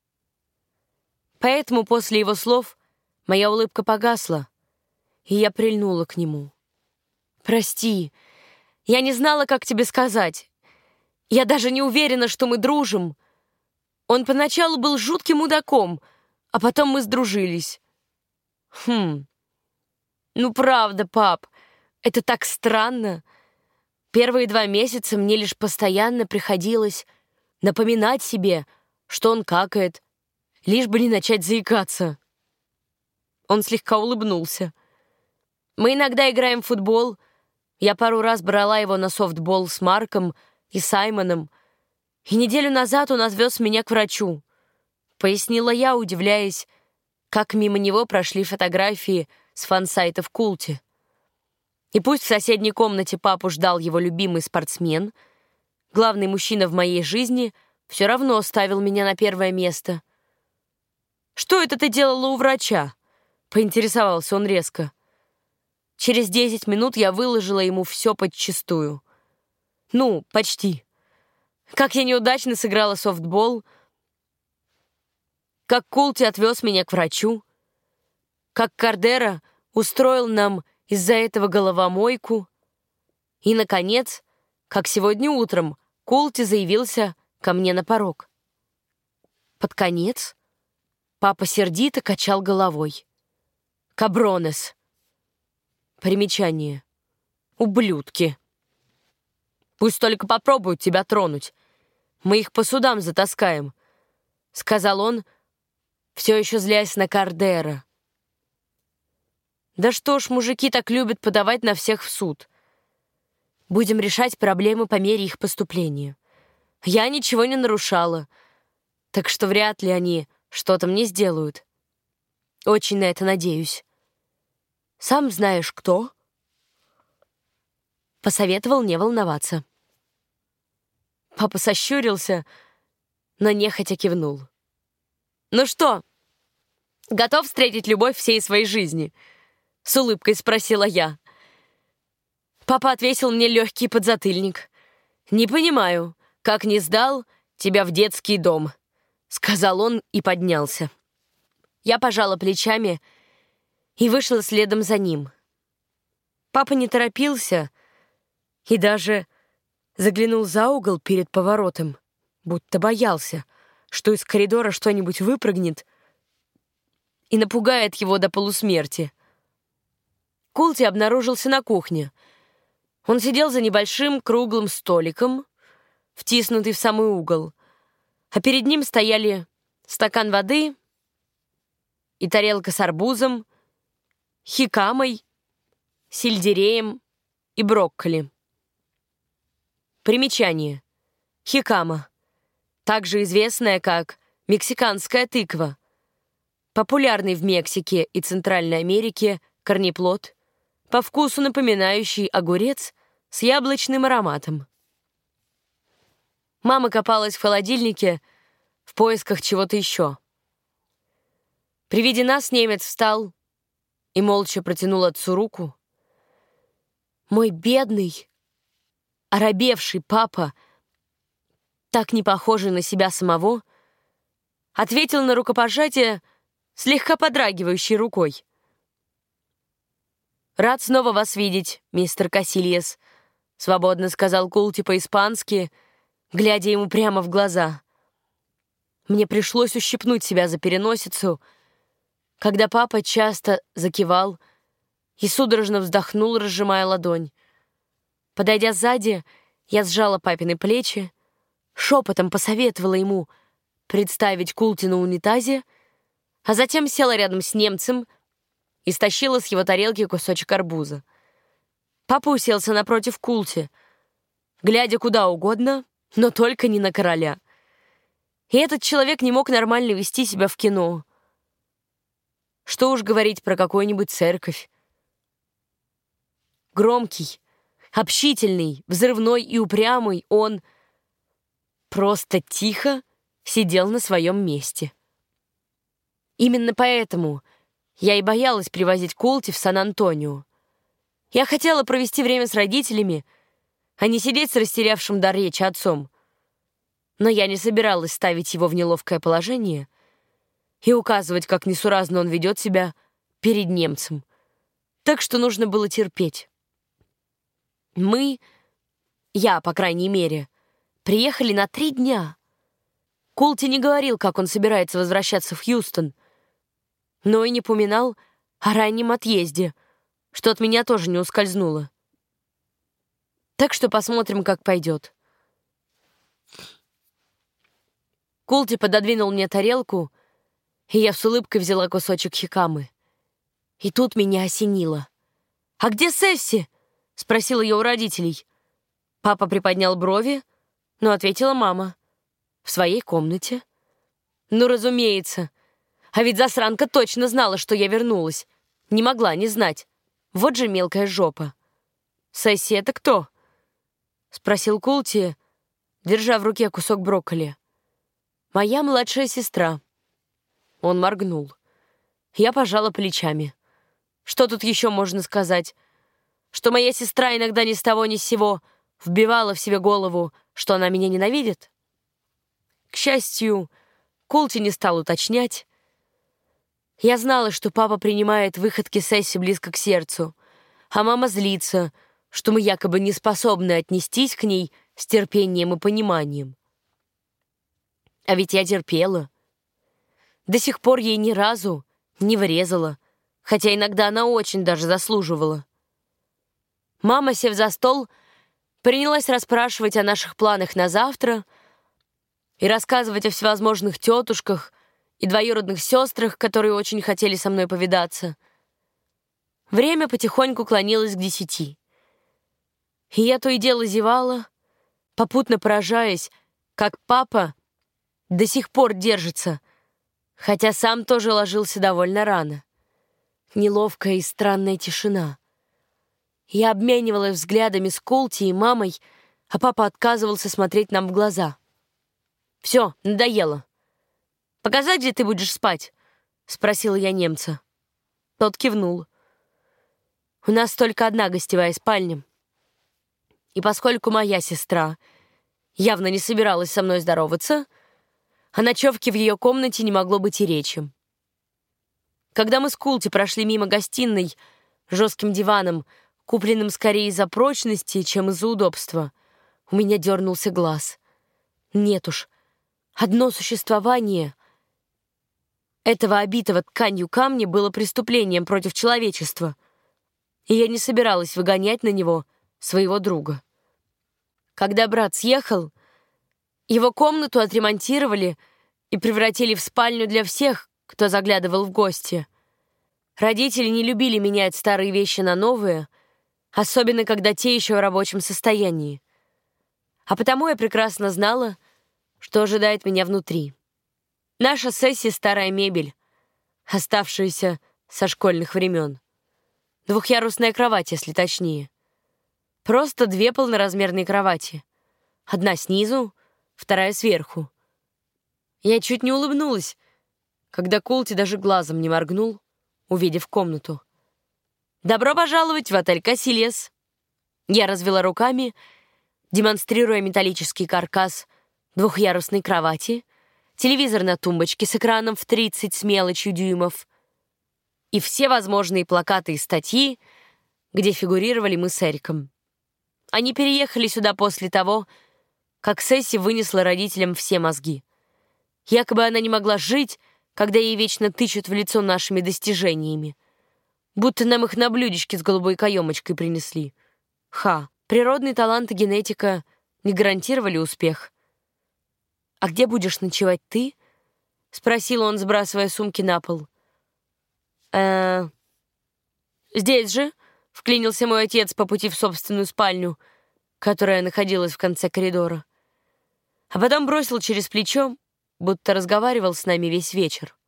Поэтому после его слов моя улыбка погасла, и я прильнула к нему. «Прости, я не знала, как тебе сказать. Я даже не уверена, что мы дружим. Он поначалу был жутким мудаком, а потом мы сдружились». «Хм, ну правда, пап, это так странно. Первые два месяца мне лишь постоянно приходилось напоминать себе, что он какает, лишь бы не начать заикаться». Он слегка улыбнулся. «Мы иногда играем в футбол. Я пару раз брала его на софтбол с Марком и Саймоном, и неделю назад он отвез меня к врачу», — пояснила я, удивляясь, как мимо него прошли фотографии с фан-сайта в Култе. И пусть в соседней комнате папу ждал его любимый спортсмен, главный мужчина в моей жизни все равно ставил меня на первое место. «Что это ты делала у врача?» — поинтересовался он резко. Через десять минут я выложила ему все подчистую. Ну, почти. Как я неудачно сыграла софтбол, как Култи отвез меня к врачу, как Кардера устроил нам из-за этого головомойку, и, наконец, как сегодня утром Култи заявился ко мне на порог. Под конец папа сердито качал головой. «Кабронес». Примечание. «Ублюдки». «Пусть только попробуют тебя тронуть. Мы их по судам затаскаем», — сказал он, все еще злясь на Кардера. «Да что ж, мужики так любят подавать на всех в суд. Будем решать проблемы по мере их поступления. Я ничего не нарушала, так что вряд ли они что-то мне сделают. Очень на это надеюсь. Сам знаешь, кто?» Посоветовал не волноваться. Папа сощурился, но нехотя кивнул. «Ну что, готов встретить любовь всей своей жизни?» — с улыбкой спросила я. Папа отвесил мне легкий подзатыльник. «Не понимаю, как не сдал тебя в детский дом», — сказал он и поднялся. Я пожала плечами и вышла следом за ним. Папа не торопился и даже заглянул за угол перед поворотом, будто боялся, что из коридора что-нибудь выпрыгнет и напугает его до полусмерти. Култи обнаружился на кухне. Он сидел за небольшим круглым столиком, втиснутый в самый угол, а перед ним стояли стакан воды и тарелка с арбузом, хикамой, сельдереем и брокколи. Примечание. Хикама, также известная как мексиканская тыква, популярный в Мексике и Центральной Америке корнеплод, по вкусу напоминающий огурец с яблочным ароматом. Мама копалась в холодильнике в поисках чего-то еще. При виде нас немец встал и молча протянул отцу руку. Мой бедный, оробевший папа, так не похожий на себя самого, ответил на рукопожатие слегка подрагивающей рукой. «Рад снова вас видеть, мистер Касильес», — свободно сказал Култи по-испански, глядя ему прямо в глаза. Мне пришлось ущипнуть себя за переносицу, когда папа часто закивал и судорожно вздохнул, разжимая ладонь. Подойдя сзади, я сжала папины плечи, шепотом посоветовала ему представить Култи на унитазе, а затем села рядом с немцем и стащила с его тарелки кусочек арбуза. Папа уселся напротив Култи, глядя куда угодно, но только не на короля. И этот человек не мог нормально вести себя в кино. Что уж говорить про какую-нибудь церковь. Громкий, общительный, взрывной и упрямый, он просто тихо сидел на своем месте. Именно поэтому я и боялась привозить Култи в Сан-Антонио. Я хотела провести время с родителями, а не сидеть с растерявшим дар речи отцом. Но я не собиралась ставить его в неловкое положение и указывать, как несуразно он ведет себя перед немцем. Так что нужно было терпеть. Мы, я, по крайней мере, приехали на три дня. Култи не говорил, как он собирается возвращаться в Хьюстон, но и не поминал о раннем отъезде, что от меня тоже не ускользнуло. Так что посмотрим, как пойдет. Култи пододвинул мне тарелку, и я с улыбкой взяла кусочек хикамы. И тут меня осенило. «А где Сесси?» — спросила я у родителей. Папа приподнял брови, но ответила мама. «В своей комнате». «Ну, разумеется. А ведь засранка точно знала, что я вернулась. Не могла не знать. Вот же мелкая жопа». «Сесси — это кто?» — спросил Култи, держа в руке кусок брокколи. «Моя младшая сестра». Он моргнул. Я пожала плечами. Что тут еще можно сказать? Что моя сестра иногда ни с того ни с сего вбивала в себе голову, что она меня ненавидит? К счастью, Култи не стал уточнять. Я знала, что папа принимает выходки Сесси близко к сердцу, а мама злится, что мы якобы не способны отнестись к ней с терпением и пониманием. А ведь я терпела. До сих пор ей ни разу не врезала, хотя иногда она очень даже заслуживала. Мама, сев за стол, принялась расспрашивать о наших планах на завтра и рассказывать о всевозможных тетушках и двоюродных сестрах, которые очень хотели со мной повидаться. Время потихоньку клонилось к десяти. И я то и дело зевала, попутно поражаясь, как папа до сих пор держится, хотя сам тоже ложился довольно рано. Неловкая и странная тишина. Я обменивалась взглядами с Култи и мамой, а папа отказывался смотреть нам в глаза. «Все, надоело. Показать, где ты будешь спать?» — спросила я немца. Тот кивнул. «У нас только одна гостевая спальня. И поскольку моя сестра явно не собиралась со мной здороваться, о ночевке в ее комнате не могло быть и речи. Когда мы с Култи прошли мимо гостиной с жестким диваном, купленным скорее из-за прочности, чем из-за удобства, у меня дернулся глаз. Нет уж, одно существование этого обитого тканью камня было преступлением против человечества, и я не собиралась выгонять на него своего друга. Когда брат съехал, его комнату отремонтировали и превратили в спальню для всех, кто заглядывал в гости. Родители не любили менять старые вещи на новые, особенно когда те еще в рабочем состоянии. А потому я прекрасно знала, что ожидает меня внутри. Наша сессия — старая мебель, оставшаяся со школьных времен. Двухъярусная кровать, если точнее. Просто две полноразмерные кровати. Одна снизу, вторая сверху. Я чуть не улыбнулась, когда Култи даже глазом не моргнул, увидев комнату. «Добро пожаловать в отель «Касильяс». Я развела руками, демонстрируя металлический каркас двухъярусной кровати, телевизор на тумбочке с экраном в тридцать с мелочью дюймов и все возможные плакаты и статьи, где фигурировали мы с Эриком. Они переехали сюда после того, как Сесси вынесла родителям все мозги. Якобы она не могла жить, когда ей вечно тычут в лицо нашими достижениями. Будто нам их на блюдечке с голубой каемочкой принесли. Ха, природный талант и генетика не гарантировали успех. «А где будешь ночевать ты?» — спросил он, сбрасывая сумки на пол. э «Здесь же», — вклинился мой отец по пути в собственную спальню, которая находилась в конце коридора. А потом бросил через плечо, будто разговаривал с нами весь вечер.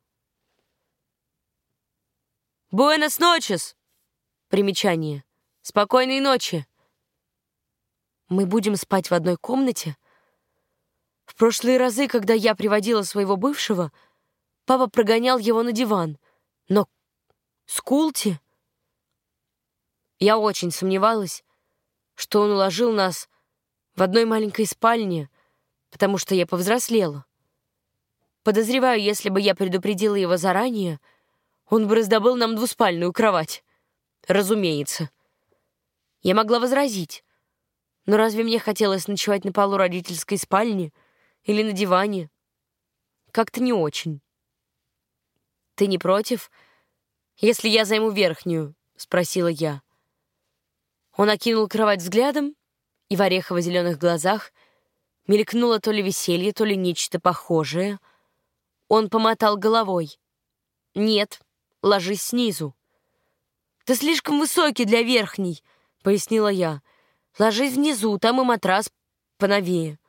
«Буэнос ночес!» Примечание. «Спокойной ночи!» Мы будем спать в одной комнате? В прошлые разы, когда я приводила своего бывшего, папа прогонял его на диван. Но с Култи... Я очень сомневалась, что он уложил нас в одной маленькой спальне, потому что я повзрослела. Подозреваю, если бы я предупредила его заранее, он бы раздобыл нам двуспальную кровать. Разумеется. Я могла возразить. Но разве мне хотелось ночевать на полу родительской спальни или на диване? Как-то не очень. «Ты не против, если я займу верхнюю?» — спросила я. Он окинул кровать взглядом, и в орехово-зеленых глазах мелькнуло то ли веселье, то ли нечто похожее. Он помотал головой. «Нет, ложись снизу». «Ты слишком высокий для верхней», — пояснила я. «Ложись внизу, там и матрас поновее».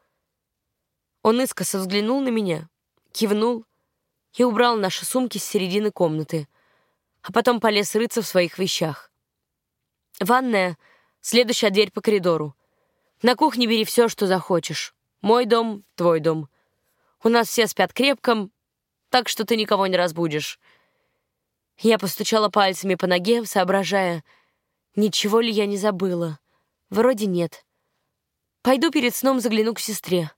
Он искоса взглянул на меня, кивнул и убрал наши сумки с середины комнаты, а потом полез рыться в своих вещах. «Ванная, следующая дверь по коридору. На кухне бери все, что захочешь. Мой дом, твой дом. У нас все спят крепко, так что ты никого не разбудишь». Я постучала пальцами по ноге, соображая, ничего ли я не забыла. Вроде нет. Пойду перед сном загляну к сестре.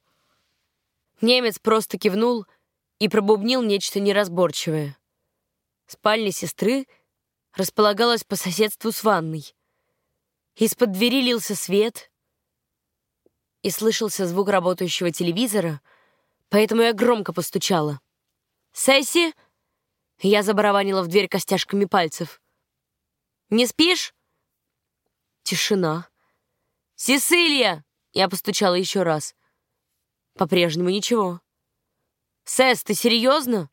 Немец просто кивнул и пробубнил нечто неразборчивое. Спальня сестры располагалась по соседству с ванной. Из-под двери лился свет, и слышался звук работающего телевизора, поэтому я громко постучала. «Сесси?» Я забарабанила в дверь костяшками пальцев. «Не спишь?» Тишина. «Сесилия!» Я постучала еще раз. По-прежнему ничего. «Сес, ты серьезно?»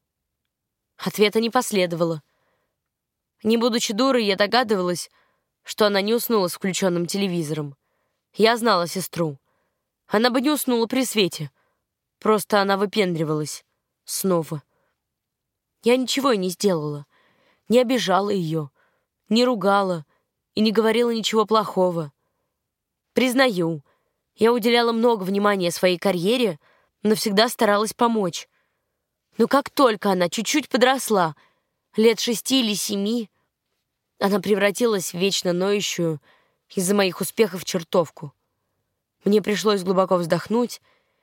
Ответа не последовало. Не будучи дурой, я догадывалась, что она не уснула с включенным телевизором. Я знала сестру. Она бы не уснула при свете. Просто она выпендривалась. Снова. Я ничего и не сделала. Не обижала ее, не ругала и не говорила ничего плохого. Признаю, я уделяла много внимания своей карьере, но всегда старалась помочь. Но как только она чуть-чуть подросла, лет шести или семи, она превратилась в вечно ноющую из-за моих успехов чертовку. Мне пришлось глубоко вздохнуть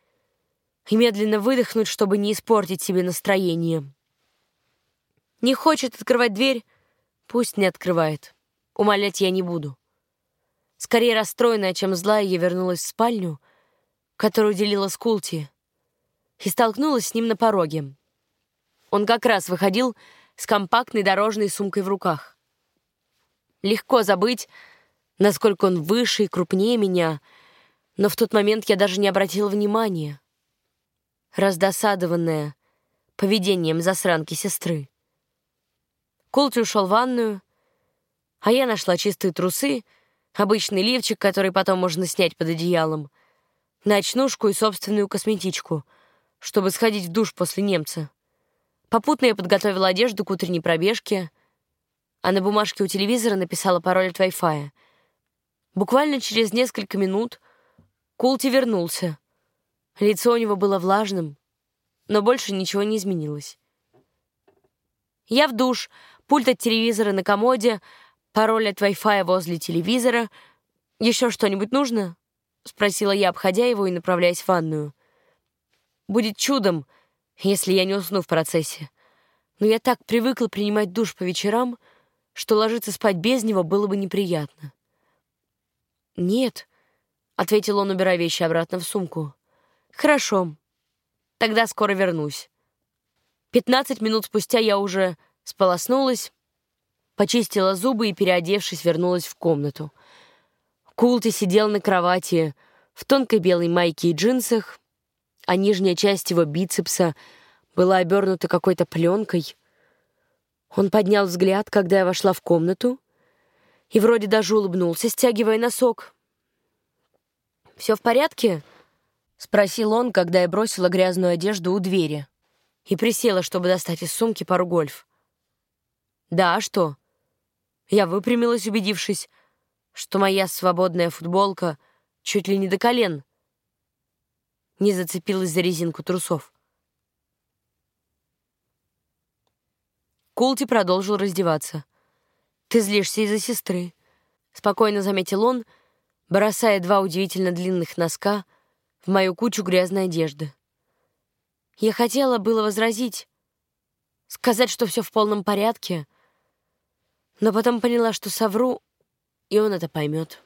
и медленно выдохнуть, чтобы не испортить себе настроение. Не хочет открывать дверь, пусть не открывает. умолять я не буду. Скорее расстроенная, чем злая, я вернулась в спальню, которую делила с Култи, и столкнулась с ним на пороге. Он как раз выходил с компактной дорожной сумкой в руках. Легко забыть, насколько он выше и крупнее меня, но в тот момент я даже не обратила внимания, раздосадованная поведением засранки сестры. Култи ушел в ванную, а я нашла чистые трусы, обычный лифчик, который потом можно снять под одеялом, ночнушку и собственную косметичку, чтобы сходить в душ после немца. Попутно я подготовила одежду к утренней пробежке, а на бумажке у телевизора написала пароль от Wi-Fi. Буквально через несколько минут Култи вернулся. Лицо у него было влажным, но больше ничего не изменилось. Я в душ, пульт от телевизора на комоде, пароль от Wi-Fi возле телевизора. «Еще что-нибудь нужно?» — спросила я, обходя его и направляясь в ванную. Будет чудом, если я не усну в процессе. Но я так привыкла принимать душ по вечерам, что ложиться спать без него было бы неприятно. «Нет», — ответил он, убирая вещи обратно в сумку. «Хорошо, тогда скоро вернусь». Пятнадцать минут спустя я уже сполоснулась, почистила зубы и, переодевшись, вернулась в комнату. Култи сидел на кровати в тонкой белой майке и джинсах, а нижняя часть его бицепса была обернута какой-то пленкой. Он поднял взгляд, когда я вошла в комнату, и вроде даже улыбнулся, стягивая носок. «Все в порядке?» — спросил он, когда я бросила грязную одежду у двери и присела, чтобы достать из сумки пару гольф. «Да, а что?» Я выпрямилась, убедившись, что моя свободная футболка чуть ли не до колен не зацепилась за резинку трусов. Култи продолжил раздеваться. «Ты злишься из-за сестры», — спокойно заметил он, бросая два удивительно длинных носка в мою кучу грязной одежды. Я хотела было возразить, сказать, что все в полном порядке, но потом поняла, что совру, и он это поймет.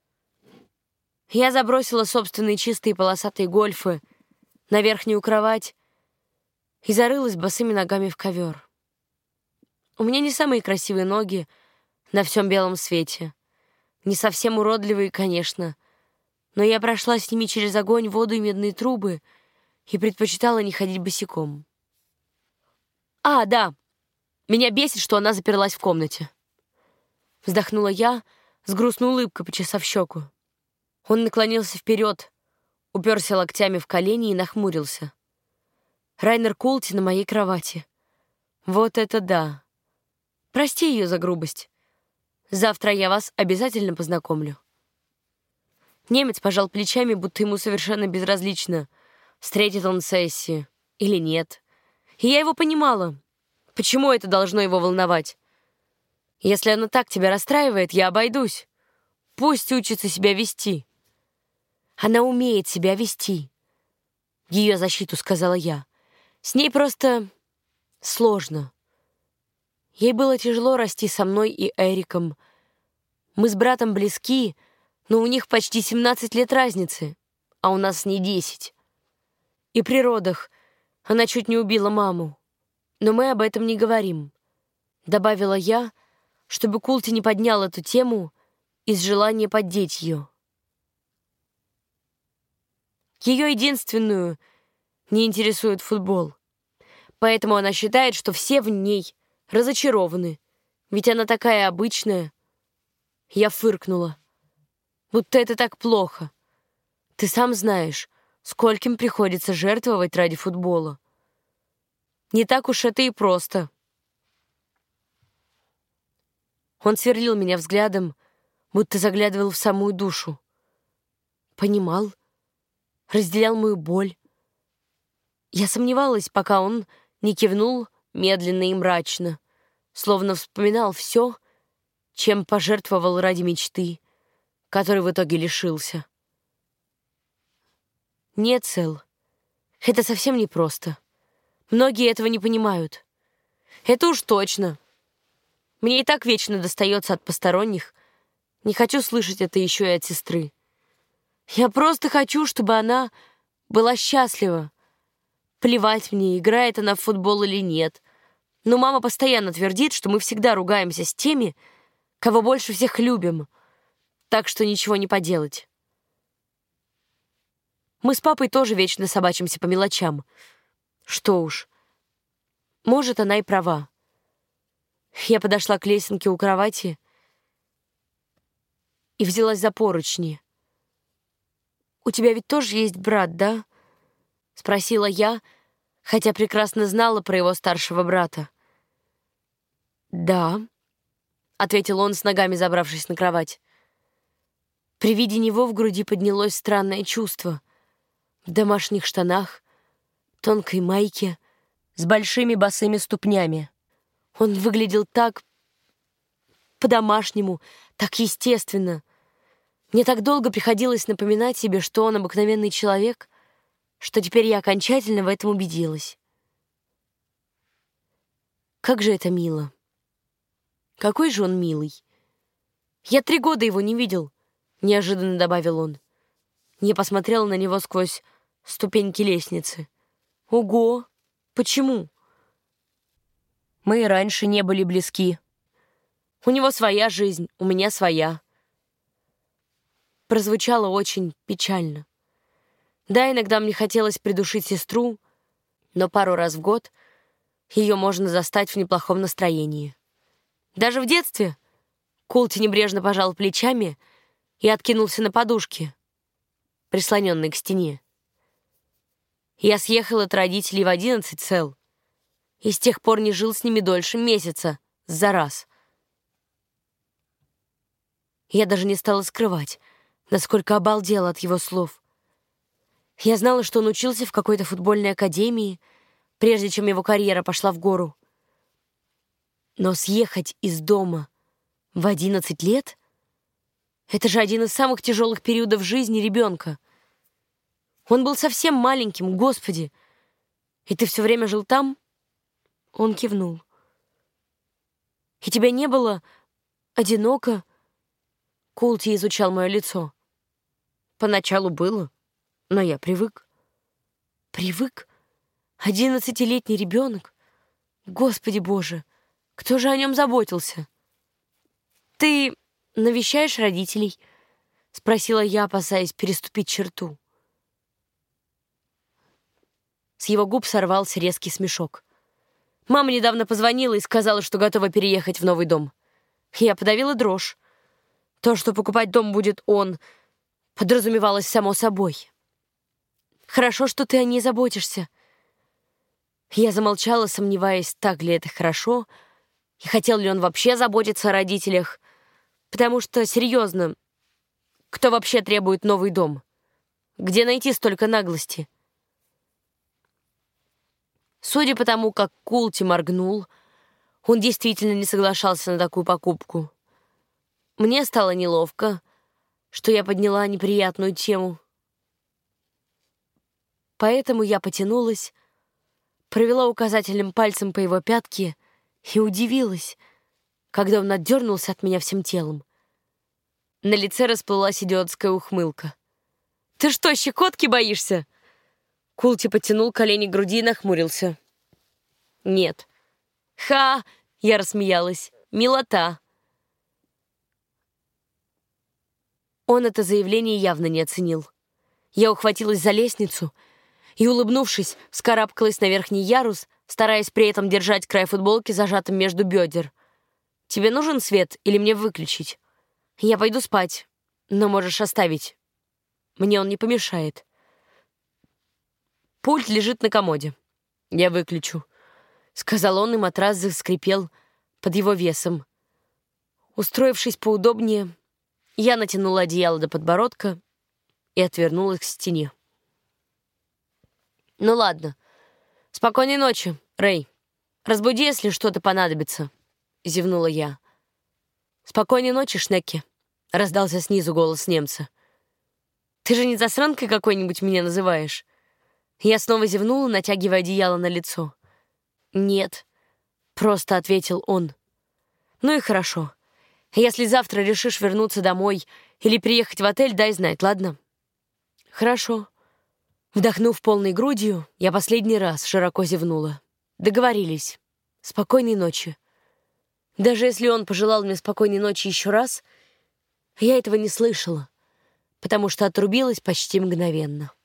Я забросила собственные чистые полосатые гольфы на верхнюю кровать и зарылась босыми ногами в ковер. У меня не самые красивые ноги на всем белом свете. Не совсем уродливые, конечно, но я прошла с ними через огонь, воду и медные трубы и предпочитала не ходить босиком. «А, да, меня бесит, что она заперлась в комнате». Вздохнула я, с грустной улыбкой почесав щеку. Он наклонился вперед, уперся локтями в колени и нахмурился. Райнер Култи на моей кровати. Вот это да. Прости ее за грубость. Завтра я вас обязательно познакомлю. Немец пожал плечами, будто ему совершенно безразлично, встретит он Сесси или нет. И я его понимала. Почему это должно его волновать? Если она так тебя расстраивает, я обойдусь. Пусть учится себя вести. Она умеет себя вести. В ее защиту сказала я. С ней просто сложно. Ей было тяжело расти со мной и Эриком. Мы с братом близки, но у них почти семнадцать лет разницы, а у нас не десять. И при родах она чуть не убила маму. Но мы об этом не говорим. Добавила я, чтобы Култи не поднял эту тему из желания поддеть ее. Ее единственную не интересует футбол. Поэтому она считает, что все в ней разочарованы. Ведь она такая обычная. Я фыркнула. Будто это так плохо. Ты сам знаешь, скольким приходится жертвовать ради футбола. Не так уж это и просто. Он сверлил меня взглядом, будто заглядывал в самую душу. Понимал, разделял мою боль. Я сомневалась, пока он не кивнул медленно и мрачно, словно вспоминал все, чем пожертвовал ради мечты, которой в итоге лишился. Нет, Сэл, это совсем непросто. Многие этого не понимают. Это уж точно. Мне и так вечно достается от посторонних. Не хочу слышать это еще и от сестры. Я просто хочу, чтобы она была счастлива. Плевать мне, играет она в футбол или нет. Но мама постоянно твердит, что мы всегда ругаемся с теми, кого больше всех любим. Так что ничего не поделать. Мы с папой тоже вечно собачимся по мелочам. Что уж. Может, она и права. Я подошла к лесенке у кровати и взялась за поручни. «У тебя ведь тоже есть брат, да?» — спросила я, хотя прекрасно знала про его старшего брата. «Да», — ответил он, с ногами забравшись на кровать. При виде него в груди поднялось странное чувство. В домашних штанах, тонкой майке, с большими босыми ступнями. Он выглядел так по-домашнему, так естественно. Мне так долго приходилось напоминать себе, что он обыкновенный человек, что теперь я окончательно в этом убедилась. Как же это мило. Какой же он милый. Я три года его не видел, неожиданно добавил он. Я посмотрела на него сквозь ступеньки лестницы. Ого! Почему? Мы и раньше не были близки. У него своя жизнь, у меня своя. Прозвучало очень печально. Да, иногда мне хотелось придушить сестру, но пару раз в год ее можно застать в неплохом настроении. Даже в детстве Култи небрежно пожал плечами и откинулся на подушке, прислоненной к стене. Я съехал от родителей в одиннадцать цел, и с тех пор не жил с ними дольше месяца за раз. Я даже не стала скрывать, насколько обалдела от его слов. Я знала, что он учился в какой-то футбольной академии, прежде чем его карьера пошла в гору. Но съехать из дома в одиннадцать лет — это же один из самых тяжелых периодов жизни ребенка. Он был совсем маленьким, Господи. И ты все время жил там? Он кивнул. И тебя не было одиноко? Култи изучал мое лицо. Поначалу было, но я привык. Привык? Одиннадцатилетний ребенок? Господи Боже, кто же о нем заботился? Ты навещаешь родителей? Спросила я, опасаясь переступить черту. С его губ сорвался резкий смешок. Мама недавно позвонила и сказала, что готова переехать в новый дом. Я подавила дрожь. То, что покупать дом будет он, подразумевалось само собой. Хорошо, что ты о ней заботишься. Я замолчала, сомневаясь, так ли это хорошо, и хотел ли он вообще заботиться о родителях, потому что, серьезно, кто вообще требует новый дом? Где найти столько наглости? Судя по тому, как Култи моргнул, он действительно не соглашался на такую покупку. Мне стало неловко, что я подняла неприятную тему. Поэтому я потянулась, провела указательным пальцем по его пятке и удивилась, когда он отдернулся от меня всем телом. На лице расплылась идиотская ухмылка. «Ты что, щекотки боишься?» Култи подтянул колени к груди и нахмурился. «Нет». «Ха!» — я рассмеялась. «Милота!» Он это заявление явно не оценил. Я ухватилась за лестницу и, улыбнувшись, вскарабкалась на верхний ярус, стараясь при этом держать край футболки зажатым между бедер. «Тебе нужен свет или мне выключить? Я пойду спать, но можешь оставить. Мне он не помешает». «Пульт лежит на комоде. Я выключу», — сказал он, и матрас заскрипел под его весом. Устроившись поудобнее, я натянула одеяло до подбородка и отвернулась к стене. «Ну ладно. Спокойной ночи, Рэй. Разбуди, если что-то понадобится», — зевнула я. «Спокойной ночи, Шнекки», — раздался снизу голос немца. «Ты же не засранкой какой-нибудь меня называешь?» Я снова зевнула, натягивая одеяло на лицо. «Нет», — просто ответил он. Ну и хорошо. Если завтра решишь вернуться домой или приехать в отель, дай знать, ладно? Хорошо. Вдохнув полной грудью, я последний раз широко зевнула. Договорились. Спокойной ночи. Даже если он пожелал мне спокойной ночи еще раз, я этого не слышала, потому что отрубилась почти мгновенно.